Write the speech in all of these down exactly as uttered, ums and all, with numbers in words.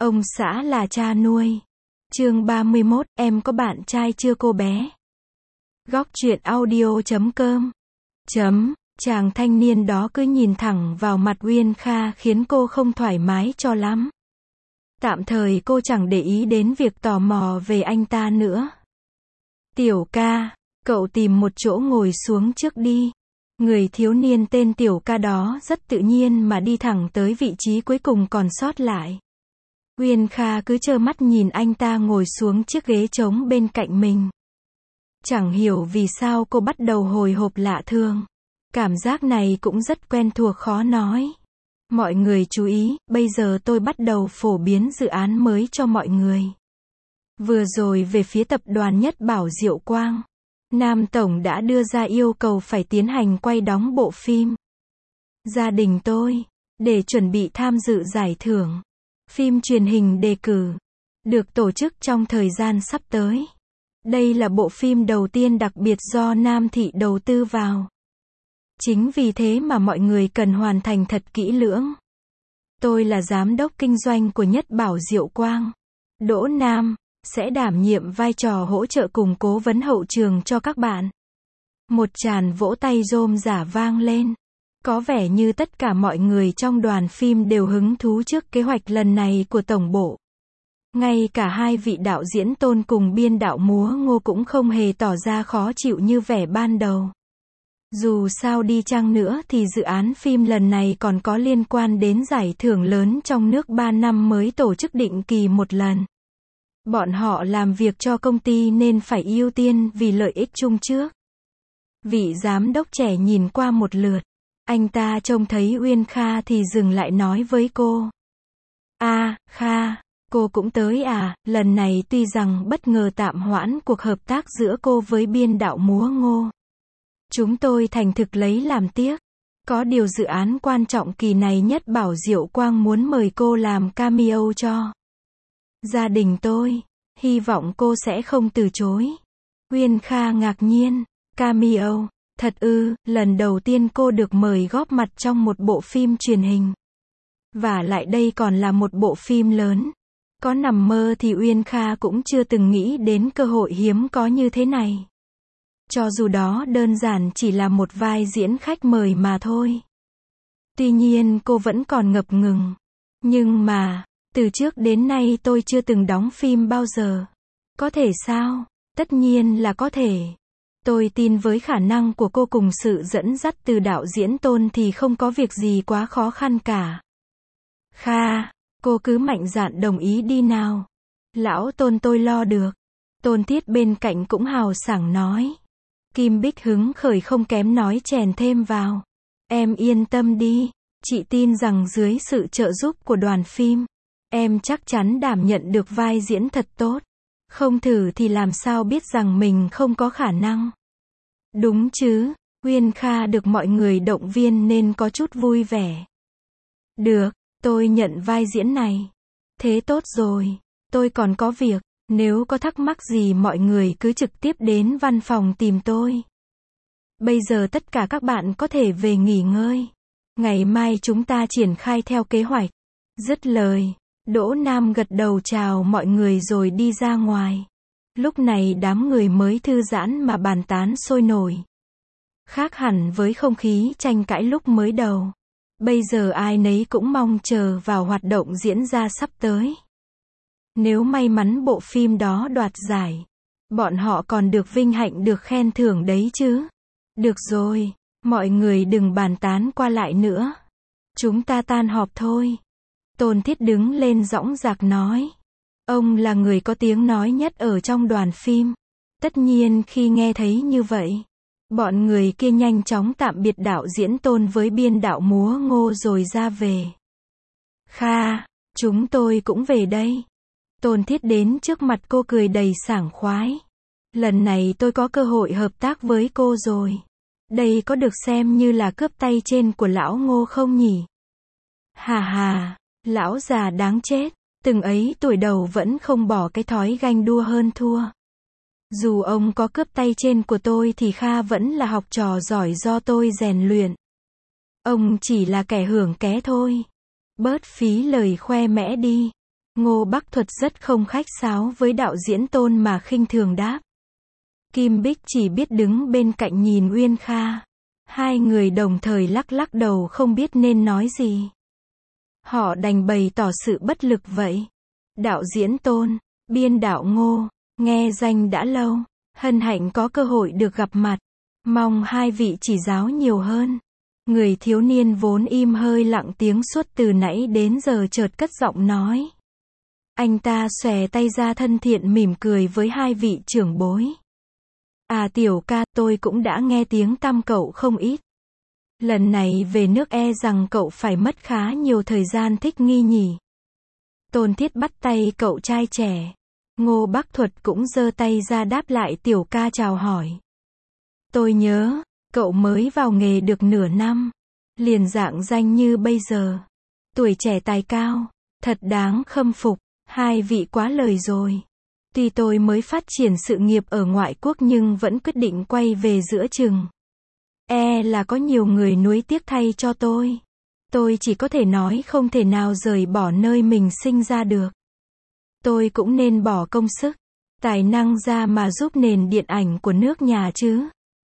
Ông xã là cha nuôi. Chương ba mươi mốt, em có bạn trai chưa cô bé? Góc truyện audio chấm com. Chấm, chàng thanh niên đó cứ nhìn thẳng vào mặt Uyên Kha khiến cô không thoải mái cho lắm. Tạm thời cô chẳng để ý đến việc tò mò về anh ta nữa. Tiểu ca, cậu tìm một chỗ ngồi xuống trước đi. Người thiếu niên tên Tiểu ca đó rất tự nhiên mà đi thẳng tới vị trí cuối cùng còn sót lại. Uyên Kha cứ trơ mắt nhìn anh ta ngồi xuống chiếc ghế trống bên cạnh mình. Chẳng hiểu vì sao cô bắt đầu hồi hộp lạ thường. Cảm giác này cũng rất quen thuộc khó nói. Mọi người chú ý, bây giờ tôi bắt đầu phổ biến dự án mới cho mọi người. Vừa rồi về phía tập đoàn Nhất Bảo Diệu Quang, Nam Tổng đã đưa ra yêu cầu phải tiến hành quay đóng bộ phim Gia đình tôi, để chuẩn bị tham dự giải thưởng phim truyền hình đề cử, được tổ chức trong thời gian sắp tới. Đây là bộ phim đầu tiên đặc biệt do Nam Thị đầu tư vào. Chính vì thế mà mọi người cần hoàn thành thật kỹ lưỡng. Tôi là giám đốc kinh doanh của Nhất Bảo Diệu Quang, Đỗ Nam, sẽ đảm nhiệm vai trò hỗ trợ cùng cố vấn hậu trường cho các bạn. Một tràng vỗ tay rôm rả vang lên. Có vẻ như tất cả mọi người trong đoàn phim đều hứng thú trước kế hoạch lần này của tổng bộ. Ngay cả hai vị đạo diễn Tôn cùng biên đạo múa Ngô cũng không hề tỏ ra khó chịu như vẻ ban đầu. Dù sao đi chăng nữa thì dự án phim lần này còn có liên quan đến giải thưởng lớn trong nước ba năm mới tổ chức định kỳ một lần. Bọn họ làm việc cho công ty nên phải ưu tiên vì lợi ích chung trước. Vị giám đốc trẻ nhìn qua một lượt. Anh ta trông thấy Uyên Kha thì dừng lại nói với cô. À, Kha, cô cũng tới à? Lần này tuy rằng bất ngờ tạm hoãn cuộc hợp tác giữa cô với biên đạo múa Ngô. Chúng tôi thành thực lấy làm tiếc. Có điều dự án quan trọng kỳ này Nhất Bảo Diệu Quang muốn mời cô làm cameo cho gia đình tôi. Hy vọng cô sẽ không từ chối. Uyên Kha ngạc nhiên. Cameo? Thật ư? Lần đầu tiên cô được mời góp mặt trong một bộ phim truyền hình. Và lại đây còn là một bộ phim lớn. Có nằm mơ thì Uyên Kha cũng chưa từng nghĩ đến cơ hội hiếm có như thế này. Cho dù đó đơn giản chỉ là một vai diễn khách mời mà thôi. Tuy nhiên cô vẫn còn ngập ngừng. Nhưng mà, từ trước đến nay tôi chưa từng đóng phim bao giờ. Có thể sao? Tất nhiên là có thể. Tôi tin với khả năng của cô cùng sự dẫn dắt từ đạo diễn Tôn thì không có việc gì quá khó khăn cả. Kha, cô cứ mạnh dạn đồng ý đi nào. Lão Tôn tôi lo được. Tôn Thiết bên cạnh cũng hào sảng nói. Kim Bích hứng khởi không kém nói chèn thêm vào. Em yên tâm đi, chị tin rằng dưới sự trợ giúp của đoàn phim, em chắc chắn đảm nhận được vai diễn thật tốt. Không thử thì làm sao biết rằng mình không có khả năng. Đúng chứ, Uyên Kha được mọi người động viên nên có chút vui vẻ. Được, tôi nhận vai diễn này. Thế tốt rồi, tôi còn có việc, nếu có thắc mắc gì mọi người cứ trực tiếp đến văn phòng tìm tôi. Bây giờ tất cả các bạn có thể về nghỉ ngơi. Ngày mai chúng ta triển khai theo kế hoạch. Dứt lời, Đỗ Nam gật đầu chào mọi người rồi đi ra ngoài. Lúc này đám người mới thư giãn mà bàn tán sôi nổi. Khác hẳn với không khí tranh cãi lúc mới đầu. Bây giờ ai nấy cũng mong chờ vào hoạt động diễn ra sắp tới. Nếu may mắn bộ phim đó đoạt giải, bọn họ còn được vinh hạnh được khen thưởng đấy chứ. Được rồi, mọi người đừng bàn tán qua lại nữa. Chúng ta tan họp thôi. Tôn Thiết đứng lên dõng dạc nói. Ông là người có tiếng nói nhất ở trong đoàn phim. Tất nhiên khi nghe thấy như vậy, bọn người kia nhanh chóng tạm biệt đạo diễn Tôn với biên đạo múa Ngô rồi ra về. Kha, chúng tôi cũng về đây. Tôn Thiết đến trước mặt cô cười đầy sảng khoái. Lần này tôi có cơ hội hợp tác với cô rồi. Đây có được xem như là cướp tay trên của lão Ngô không nhỉ? Hà hà, lão già đáng chết. Từng ấy tuổi đầu vẫn không bỏ cái thói ganh đua hơn thua. Dù ông có cướp tay trên của tôi thì Kha vẫn là học trò giỏi do tôi rèn luyện. Ông chỉ là kẻ hưởng ké thôi. Bớt phí lời khoe mẽ đi. Ngô Bắc Thuật rất không khách sáo với đạo diễn Tôn mà khinh thường đáp. Kim Bích chỉ biết đứng bên cạnh nhìn Uyên Kha. Hai người đồng thời lắc lắc đầu không biết nên nói gì. Họ đành bày tỏ sự bất lực vậy. Đạo diễn Tôn, biên đạo Ngô, nghe danh đã lâu, hân hạnh có cơ hội được gặp mặt. Mong hai vị chỉ giáo nhiều hơn. Người thiếu niên vốn im hơi lặng tiếng suốt từ nãy đến giờ chợt cất giọng nói. Anh ta xòe tay ra thân thiện mỉm cười với hai vị trưởng bối. À Tiểu ca, tôi cũng đã nghe tiếng tăm cậu không ít. Lần này về nước e rằng cậu phải mất khá nhiều thời gian thích nghi nhỉ. Tôn Thiết bắt tay cậu trai trẻ. Ngô Bắc Thuật cũng giơ tay ra đáp lại Tiểu ca chào hỏi. Tôi nhớ, cậu mới vào nghề được nửa năm. Liền dạng danh như bây giờ. Tuổi trẻ tài cao, thật đáng khâm phục. Hai vị quá lời rồi. Tuy tôi mới phát triển sự nghiệp ở ngoại quốc nhưng vẫn quyết định quay về giữa chừng. E là có nhiều người nuối tiếc thay cho tôi. Tôi chỉ có thể nói không thể nào rời bỏ nơi mình sinh ra được. Tôi cũng nên bỏ công sức, tài năng ra mà giúp nền điện ảnh của nước nhà chứ.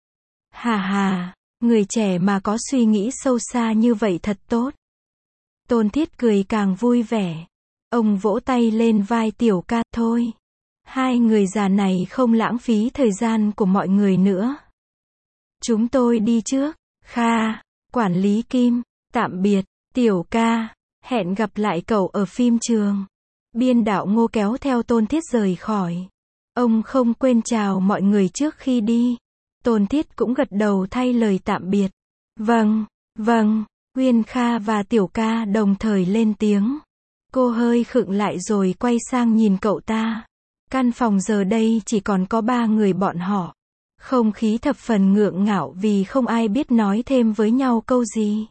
Hà hà, người trẻ mà có suy nghĩ sâu xa như vậy thật tốt. Tôn Thiết cười càng vui vẻ. Ông vỗ tay lên vai Tiểu ca, thôi. Hai người già này không lãng phí thời gian của mọi người nữa. Chúng tôi đi trước. Kha, quản lý Kim, tạm biệt, Tiểu ca, hẹn gặp lại cậu ở phim trường. Biên đạo Ngô kéo theo Tôn Thiết rời khỏi. Ông không quên chào mọi người trước khi đi. Tôn Thiết cũng gật đầu thay lời tạm biệt. Vâng, vâng, Uyên Kha và Tiểu ca đồng thời lên tiếng. Cô hơi khựng lại rồi quay sang nhìn cậu ta. Căn phòng giờ đây chỉ còn có ba người bọn họ. Không khí thập phần ngượng ngạo vì không ai biết nói thêm với nhau câu gì.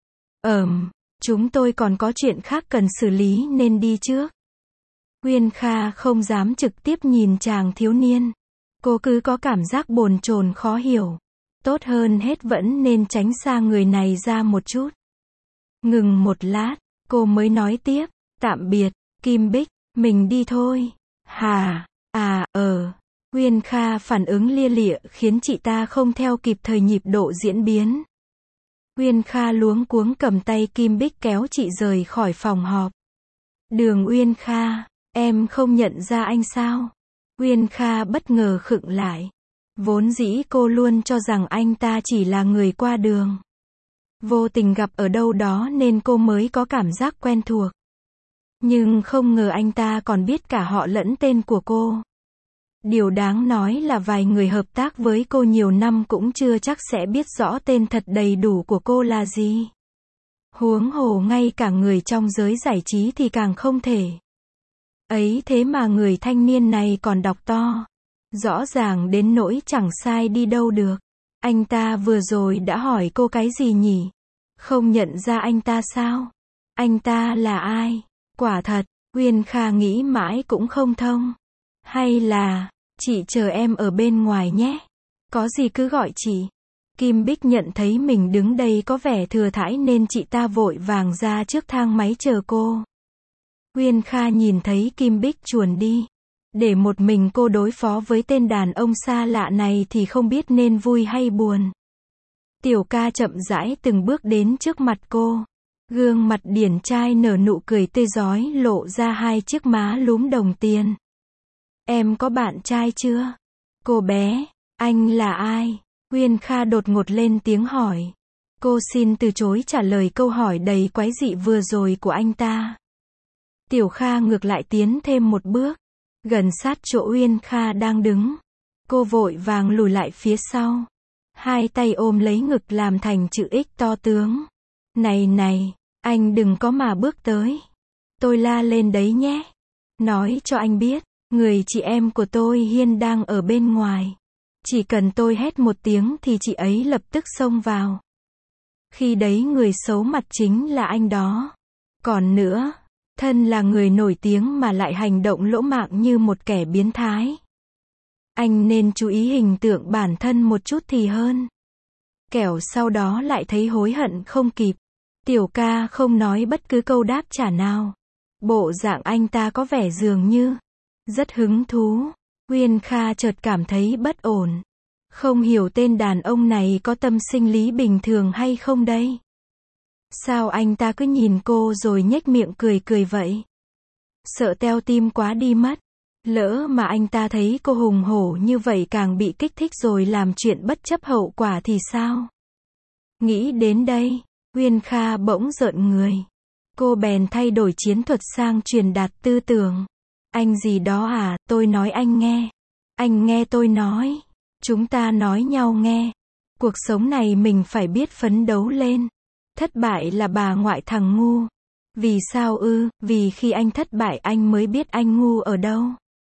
Ờm, chúng tôi còn có chuyện khác cần xử lý nên đi trước. Uyên Kha không dám trực tiếp nhìn chàng thiếu niên. Cô cứ có cảm giác bồn chồn khó hiểu. Tốt hơn hết vẫn nên tránh xa người này ra một chút. Ngừng một lát, cô mới nói tiếp. Tạm biệt, Kim Bích, mình đi thôi. Hà, à, ờ. Uyên Kha phản ứng lia lịa khiến chị ta không theo kịp thời nhịp độ diễn biến. Uyên Kha luống cuống cầm tay Kim Bích kéo chị rời khỏi phòng họp. Đường Uyên Kha, em không nhận ra anh sao? Uyên Kha bất ngờ khựng lại. Vốn dĩ cô luôn cho rằng anh ta chỉ là người qua đường. Vô tình gặp ở đâu đó nên cô mới có cảm giác quen thuộc. Nhưng không ngờ anh ta còn biết cả họ lẫn tên của cô. Điều đáng nói là vài người hợp tác với cô nhiều năm cũng chưa chắc sẽ biết rõ tên thật đầy đủ của cô là gì. Huống hồ ngay cả người trong giới giải trí thì càng không thể. Ấy thế mà người thanh niên này còn đọc to. Rõ ràng đến nỗi chẳng sai đi đâu được. Anh ta vừa rồi đã hỏi cô cái gì nhỉ? Không nhận ra anh ta sao? Anh ta là ai? Quả thật, Uyên Kha nghĩ mãi cũng không thông. Hay là, chị chờ em ở bên ngoài nhé. Có gì cứ gọi chị. Kim Bích nhận thấy mình đứng đây có vẻ thừa thãi nên chị ta vội vàng ra trước thang máy chờ cô. Uyên Kha nhìn thấy Kim Bích chuồn đi. Để một mình cô đối phó với tên đàn ông xa lạ này thì không biết nên vui hay buồn. Tiểu ca chậm rãi từng bước đến trước mặt cô. Gương mặt điển trai nở nụ cười tươi rói lộ ra hai chiếc má lúm đồng tiền. Em có bạn trai chưa? Cô bé, anh là ai? Uyên Kha đột ngột lên tiếng hỏi. Cô xin từ chối trả lời câu hỏi đầy quái dị vừa rồi của anh ta. Tiểu Kha ngược lại tiến thêm một bước. Gần sát chỗ Uyên Kha đang đứng. Cô vội vàng lùi lại phía sau. Hai tay ôm lấy ngực làm thành chữ X to tướng. Này này, anh đừng có mà bước tới. Tôi la lên đấy nhé. Nói cho anh biết, người chị em của tôi Hiên đang ở bên ngoài. Chỉ cần tôi hét một tiếng thì chị ấy lập tức xông vào. Khi đấy người xấu mặt chính là anh đó. Còn nữa, thân là người nổi tiếng mà lại hành động lỗ mãng như một kẻ biến thái. Anh nên chú ý hình tượng bản thân một chút thì hơn. Kẻo sau đó lại thấy hối hận không kịp. Tiểu ca không nói bất cứ câu đáp trả nào. Bộ dạng anh ta có vẻ dường như rất hứng thú. Uyên Kha chợt cảm thấy bất ổn. Không hiểu tên đàn ông này có tâm sinh lý bình thường hay không đây? Sao anh ta cứ nhìn cô rồi nhếch miệng cười cười vậy? Sợ teo tim quá đi mất. Lỡ mà anh ta thấy cô hùng hổ như vậy càng bị kích thích rồi làm chuyện bất chấp hậu quả thì sao? Nghĩ đến đây, Uyên Kha bỗng rợn người. Cô bèn thay đổi chiến thuật sang truyền đạt tư tưởng. Anh gì đó à, tôi nói anh nghe. Anh nghe tôi nói. Chúng ta nói nhau nghe. Cuộc sống này mình phải biết phấn đấu lên. Thất bại là bà ngoại thằng ngu. Vì sao ư? Vì khi anh thất bại anh mới biết anh ngu ở đâu.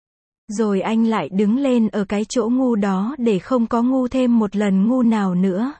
Rồi anh lại đứng lên ở cái chỗ ngu đó để không có ngu thêm một lần ngu nào nữa.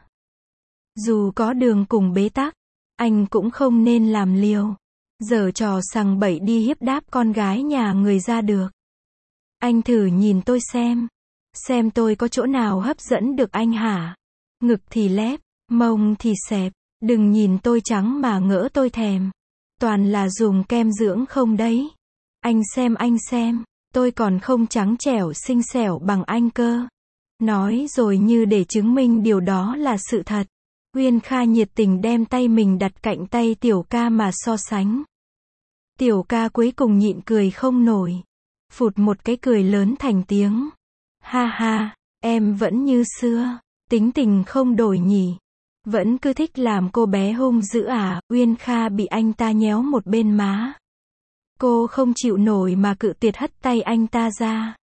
Dù có đường cùng bế tắc, anh cũng không nên làm liều. Giở trò sằng bậy đi hiếp đáp con gái nhà người ra được. Anh thử nhìn tôi xem. Xem tôi có chỗ nào hấp dẫn được anh hả? Ngực thì lép, mông thì xẹp. Đừng nhìn tôi trắng mà ngỡ tôi thèm. Toàn là dùng kem dưỡng không đấy. Anh xem anh xem. Tôi còn không trắng trẻo xinh xẻo bằng anh cơ. Nói rồi như để chứng minh điều đó là sự thật. Uyên Kha nhiệt tình đem tay mình đặt cạnh tay Tiểu Ca mà so sánh. Tiểu Ca cuối cùng nhịn cười không nổi. Phụt một cái cười lớn thành tiếng. Ha ha, em vẫn như xưa. Tính tình không đổi nhỉ. Vẫn cứ thích làm cô bé hung dữ à? Uyên Kha bị anh ta nhéo một bên má. Cô không chịu nổi mà cự tuyệt hất tay anh ta ra.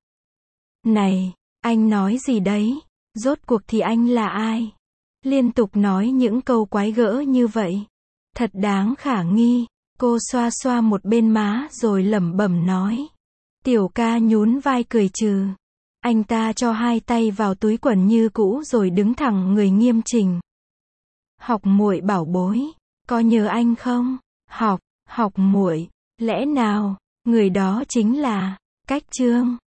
Này, anh nói gì đấy? Rốt cuộc thì anh là ai? Liên tục nói những câu quái gở như vậy. Thật đáng khả nghi. Cô xoa xoa một bên má rồi lẩm bẩm nói. Tiểu Ca nhún vai cười trừ. Anh ta cho hai tay vào túi quần như cũ rồi đứng thẳng người nghiêm chỉnh. Học muội bảo bối, có nhớ anh không? Học, học muội, lẽ nào, người đó chính là Cách Trương.